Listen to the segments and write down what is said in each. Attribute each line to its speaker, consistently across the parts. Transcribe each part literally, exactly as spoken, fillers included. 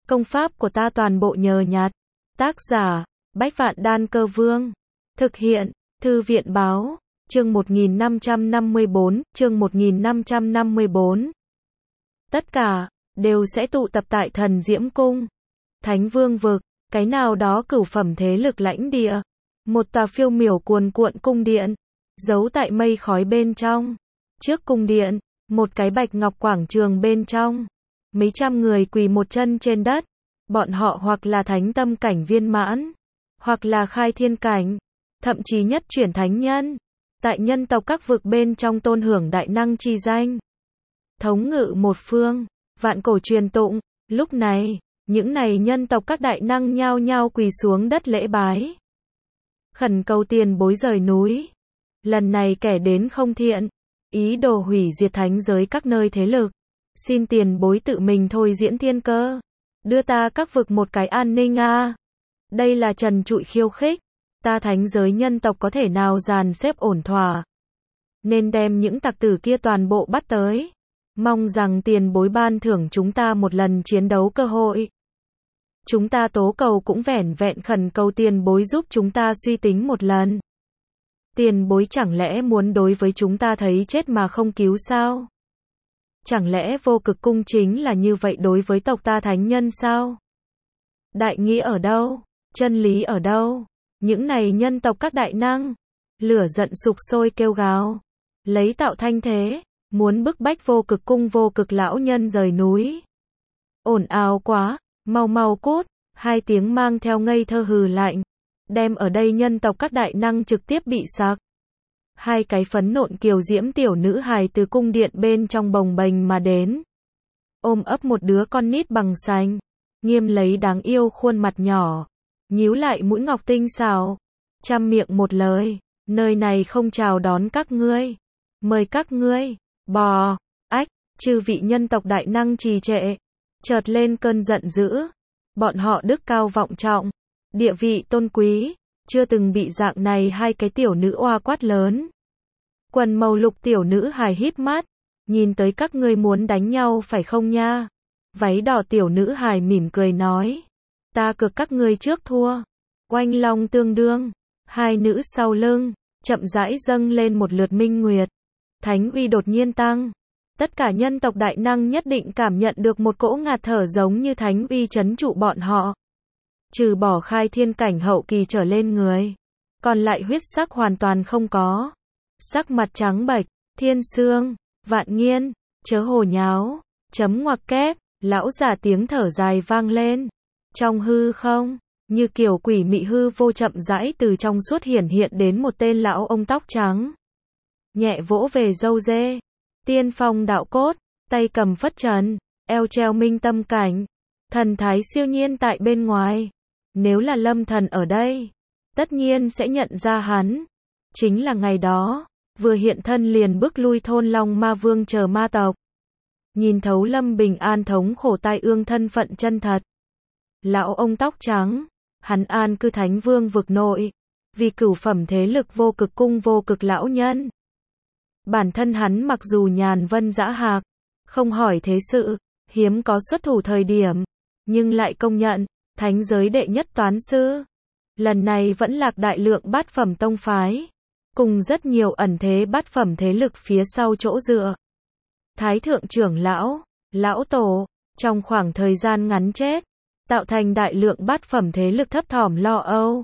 Speaker 1: Công pháp của ta toàn bộ nhờ nhặt. Tác giả, Bách Vạn Đan Cơ Vương. Thực hiện, Thư viện Báo. Chương một nghìn năm trăm năm mươi bốn, chương một nghìn năm trăm năm mươi bốn. Tất cả, đều sẽ tụ tập tại Thần Diễm Cung. Thánh Vương Vực, cái nào đó cửu phẩm thế lực lãnh địa. Một tòa phiêu miểu cuồn cuộn cung điện, giấu tại mây khói bên trong. Trước cung điện, một cái bạch ngọc quảng trường bên trong. Mấy trăm người quỳ một chân trên đất. Bọn họ hoặc là thánh tâm cảnh viên mãn, hoặc là khai thiên cảnh, thậm chí nhất chuyển thánh nhân. Tại nhân tộc các vực bên trong tôn hưởng đại năng chi danh. Thống ngự một phương, vạn cổ truyền tụng. Lúc này, những này nhân tộc các đại năng nhao nhao quỳ xuống đất lễ bái. Khẩn cầu tiền bối rời núi. Lần này kẻ đến không thiện, ý đồ hủy diệt thánh giới các nơi thế lực. Xin tiền bối tự mình thôi diễn thiên cơ. Đưa ta các vực một cái an ninh a. À. Đây là trần trụi khiêu khích. Ta thánh giới nhân tộc có thể nào dàn xếp ổn thỏa. Nên đem những tặc tử kia toàn bộ bắt tới. Mong rằng tiền bối ban thưởng chúng ta một lần chiến đấu cơ hội. Chúng ta tố cầu cũng vẻn vẹn khẩn cầu tiền bối giúp chúng ta suy tính một lần. Tiền bối chẳng lẽ muốn đối với chúng ta thấy chết mà không cứu sao? Chẳng lẽ vô cực cung chính là như vậy đối với tộc ta thánh nhân sao? Đại nghĩa ở đâu? Chân lý ở đâu? Những này nhân tộc các đại năng, lửa giận sục sôi kêu gào, lấy tạo thanh thế, muốn bức bách vô cực cung vô cực lão nhân rời núi. Ồn ào quá, mau mau cút, hai tiếng mang theo ngây thơ hừ lạnh, đem ở đây nhân tộc các đại năng trực tiếp bị sặc. Hai cái phấn nộn kiều diễm tiểu nữ hài từ cung điện bên trong bồng bềnh mà đến. Ôm ấp một đứa con nít bằng sành, nghiêm lấy đáng yêu khuôn mặt nhỏ, nhíu lại mũi ngọc tinh xảo, trăm miệng một lời, nơi này không chào đón các ngươi, mời các ngươi, bò, ách, chư vị nhân tộc đại năng trì trệ, chợt lên cơn giận dữ, bọn họ đức cao vọng trọng, địa vị tôn quý, chưa từng bị dạng này hai cái tiểu nữ oa quát lớn. Quần màu lục tiểu nữ hài híp mắt, nhìn tới các ngươi muốn đánh nhau phải không nha? Váy đỏ tiểu nữ hài mỉm cười nói, ta cược các ngươi trước thua. Oanh long tương đương, hai nữ sau lưng, chậm rãi dâng lên một lượt minh nguyệt. Thánh uy đột nhiên tăng. Tất cả nhân tộc đại năng nhất định cảm nhận được một cỗ ngạt thở giống như thánh uy trấn trụ bọn họ. Trừ bỏ khai thiên cảnh hậu kỳ trở lên người, còn lại huyết sắc hoàn toàn không có. Sắc mặt trắng bệch, Thiên Sương, Vạn Nghiên, chớ hồ nháo, chấm ngoặc kép, lão giả tiếng thở dài vang lên. Trong hư không, như kiểu quỷ mị hư vô chậm rãi từ trong suốt hiển hiện đến một tên lão ông tóc trắng. Nhẹ vỗ về râu dê, tiên phong đạo cốt, tay cầm phất trần, eo treo minh tâm cảnh, thần thái siêu nhiên tại bên ngoài. Nếu là Lâm Thần ở đây, tất nhiên sẽ nhận ra hắn. Chính là ngày đó, vừa hiện thân liền bước lui thôn Long Ma Vương chờ ma tộc. Nhìn thấu Lâm Bình An thống khổ tai ương thân phận chân thật. Lão ông tóc trắng, hắn an cư Thánh Vương vực nội, vì cửu phẩm thế lực vô cực cung vô cực lão nhân. Bản thân hắn mặc dù nhàn vân dã hạc, không hỏi thế sự, hiếm có xuất thủ thời điểm, nhưng lại công nhận, thánh giới đệ nhất toán sư. Lần này vẫn lạc đại lượng bát phẩm tông phái, cùng rất nhiều ẩn thế bát phẩm thế lực phía sau chỗ dựa. Thái thượng trưởng lão, lão tổ, trong khoảng thời gian ngắn chết, tạo thành đại lượng bát phẩm thế lực thấp thỏm lo âu.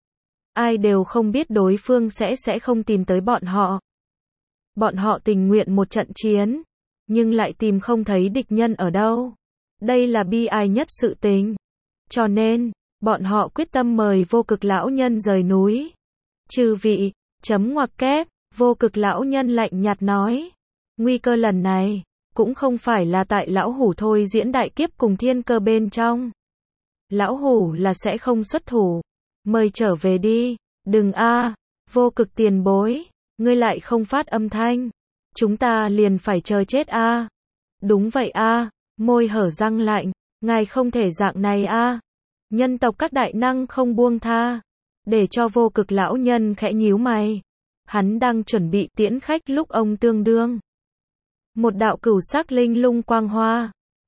Speaker 1: Ai đều không biết đối phương sẽ sẽ không tìm tới bọn họ. Bọn họ tình nguyện một trận chiến, nhưng lại tìm không thấy địch nhân ở đâu. Đây là bi ai nhất sự tình. Cho nên, bọn họ quyết tâm mời vô cực lão nhân rời núi. Chư vị, chấm ngoặc kép, vô cực lão nhân lạnh nhạt nói. Nguy cơ lần này, cũng không phải là tại lão hủ thôi diễn đại kiếp cùng thiên cơ bên trong. Lão hủ là sẽ không xuất thủ. Mời trở về đi, đừng a, vô cực tiền bối, ngươi lại không phát âm thanh. Chúng ta liền phải chờ chết a. Đúng vậy a, môi hở răng lạnh, ngài không thể dạng này a. Nhân tộc các đại năng không buông tha, để cho vô cực lão nhân khẽ nhíu mày. Hắn đang chuẩn bị tiễn khách lúc ông tương đương. Một đạo cửu sắc linh lung quang hoa,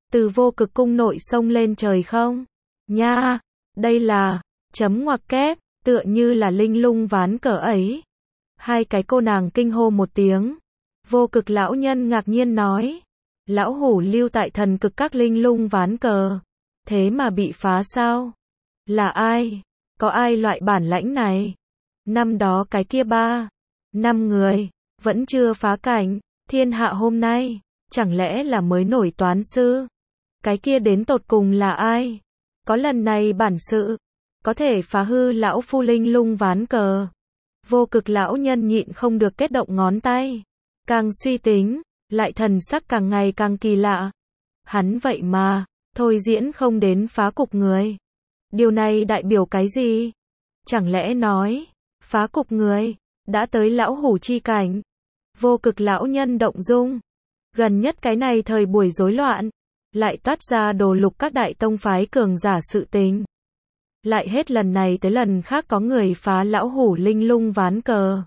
Speaker 1: từ vô cực cung nội xông lên trời không? Nha, đây là, chấm ngoặc kép, tựa như là linh lung ván cờ ấy. Hai cái cô nàng kinh hô một tiếng. Vô cực lão nhân ngạc nhiên nói. Lão hủ lưu tại thần cực các linh lung ván cờ. Thế mà bị phá sao? Là ai? Có ai loại bản lãnh này? Năm đó cái kia ba, năm người, vẫn chưa phá cảnh, thiên hạ hôm nay, chẳng lẽ là mới nổi toán sư? Cái kia đến tột cùng là ai? Có lần này bản sự, có thể phá hư lão phu linh lung ván cờ. Vô cực lão nhân nhịn không được kết động ngón tay. Càng suy tính, lại thần sắc càng ngày càng kỳ lạ. Hắn vậy mà, thôi diễn không đến phá cục người. Điều này đại biểu cái gì? Chẳng lẽ nói, phá cục người, đã tới lão hủ chi cảnh. Vô cực lão nhân động dung. Gần nhất cái này thời buổi rối loạn, lại toát ra đồ lục các đại tông phái cường giả sự tình. Lại hết lần này tới lần khác có người phá lão hủ linh lung ván cờ.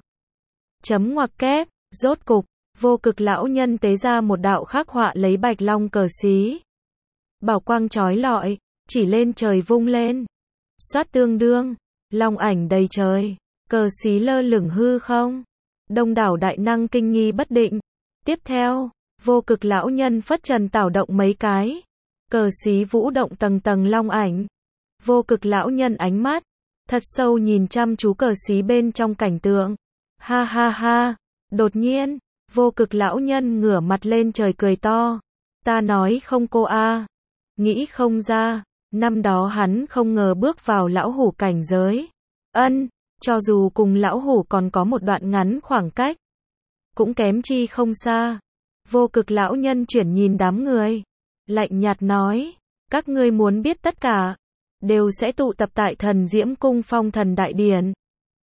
Speaker 1: Chấm ngoặc kép, rốt cục, vô cực lão nhân tế ra một đạo khắc họa lấy bạch long cờ xí. Bảo quang chói lọi, chỉ lên trời vung lên. Xoát tương đương, long ảnh đầy trời, cờ xí lơ lửng hư không. Đông đảo đại năng kinh nghi bất định. Tiếp theo, vô cực lão nhân phất trần tảo động mấy cái. Cờ xí vũ động tầng tầng long ảnh. Vô cực lão nhân ánh mắt thật sâu nhìn chăm chú cờ xí bên trong cảnh tượng. Ha ha ha, đột nhiên, vô cực lão nhân ngửa mặt lên trời cười to. Ta nói không cô a, nghĩ không ra, năm đó hắn không ngờ bước vào lão hủ cảnh giới. Ân, cho dù cùng lão hủ còn có một đoạn ngắn khoảng cách, cũng kém chi không xa. Vô cực lão nhân chuyển nhìn đám người, lạnh nhạt nói, các ngươi muốn biết tất cả, đều sẽ tụ tập tại thần diễm cung phong thần đại điển.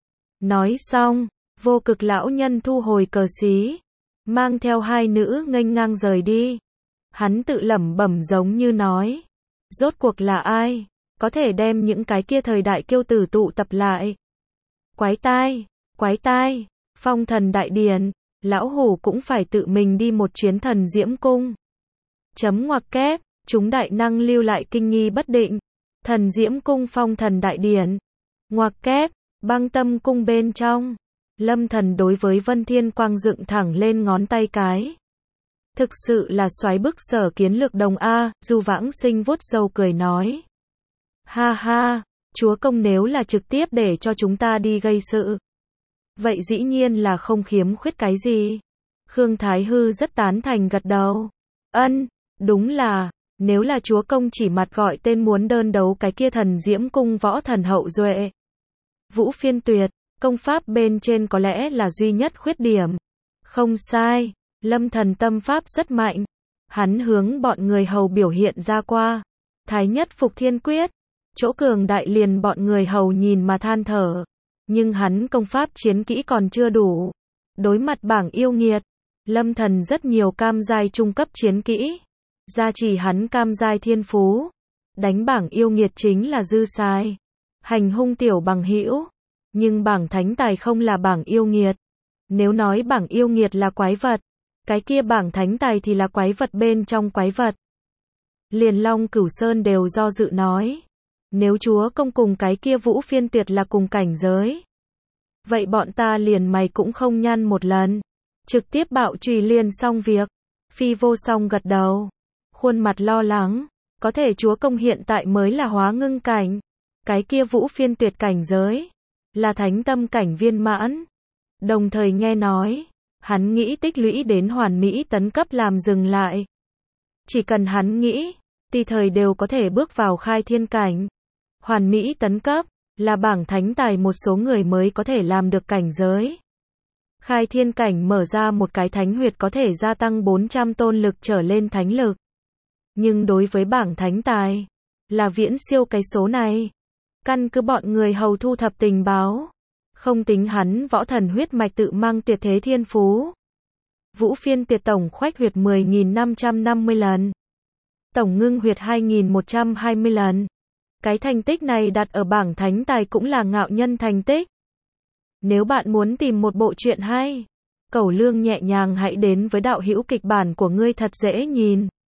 Speaker 1: Nói xong, vô cực lão nhân thu hồi cờ xí, mang theo hai nữ nghênh ngang rời đi. Hắn tự lẩm bẩm giống như nói, rốt cuộc là ai, có thể đem những cái kia thời đại kiêu tử tụ tập lại. Quái tai, quái tai, phong thần đại điển, lão hủ cũng phải tự mình đi một chuyến thần diễm cung. Chấm ngoặc kép, chúng đại năng lưu lại kinh nghi bất định. Thần diễm cung phong thần đại điển. Ngoặc kép, băng tâm cung bên trong. Lâm Thần đối với Vân Thiên Quang dựng thẳng lên ngón tay cái. Thực sự là xoáy bức Sở Kiến Lược đồng a. Du Vãng Sinh vuốt râu cười nói. Ha ha, chúa công nếu là trực tiếp để cho chúng ta đi gây sự, vậy dĩ nhiên là không khiếm khuyết cái gì. Khương Thái Hư rất tán thành gật đầu. Ân, đúng là, nếu là chúa công chỉ mặt gọi tên muốn đơn đấu cái kia thần diễm cung võ thần hậu duệ. Vũ Phiên Tuyệt, công pháp bên trên có lẽ là duy nhất khuyết điểm. Không sai, Lâm Thần tâm pháp rất mạnh. Hắn hướng bọn người hầu biểu hiện ra qua. Thái nhất phục thiên quyết, chỗ cường đại liền bọn người hầu nhìn mà than thở. Nhưng hắn công pháp chiến kỹ còn chưa đủ. Đối mặt bảng yêu nghiệt, Lâm Thần rất nhiều cam giai trung cấp chiến kỹ. Gia trì hắn cam giai thiên phú. Đánh bảng yêu nghiệt chính là dư sai. Hành hung tiểu bằng hữu. Nhưng bảng thánh tài không là bảng yêu nghiệt. Nếu nói bảng yêu nghiệt là quái vật, cái kia bảng thánh tài thì là quái vật bên trong quái vật. Liền Long Cửu Sơn đều do dự nói. Nếu chúa công cùng cái kia Vũ Phiên Tuyệt là cùng cảnh giới, vậy bọn ta liền mày cũng không nhăn một lần. Trực tiếp bạo chùy liền xong việc. Phi Vô Song gật đầu. Khuôn mặt lo lắng. Có thể chúa công hiện tại mới là hóa ngưng cảnh. Cái kia Vũ Phiên Tuyệt cảnh giới là thánh tâm cảnh viên mãn. Đồng thời nghe nói, hắn nghĩ tích lũy đến hoàn mỹ tấn cấp làm dừng lại. Chỉ cần hắn nghĩ, tùy thời đều có thể bước vào khai thiên cảnh. Hoàn mỹ tấn cấp là bảng thánh tài một số người mới có thể làm được cảnh giới. Khai thiên cảnh mở ra một cái thánh huyệt có thể gia tăng bốn trăm tôn lực trở lên thánh lực. Nhưng đối với bảng thánh tài, là viễn siêu cái số này. Căn cứ bọn người hầu thu thập tình báo, không tính hắn võ thần huyết mạch tự mang tuyệt thế thiên phú. Vũ Phiên Tuyệt tổng khoách huyệt mười nghìn năm trăm năm mươi lần. Tổng ngưng huyệt hai nghìn một trăm hai mươi lần. Cái thành tích này đặt ở bảng thánh tài cũng là ngạo nhân thành tích. Nếu bạn muốn tìm một bộ truyện hay, Cẩu Lương nhẹ nhàng hãy đến với đạo hữu kịch bản của ngươi thật dễ nhìn.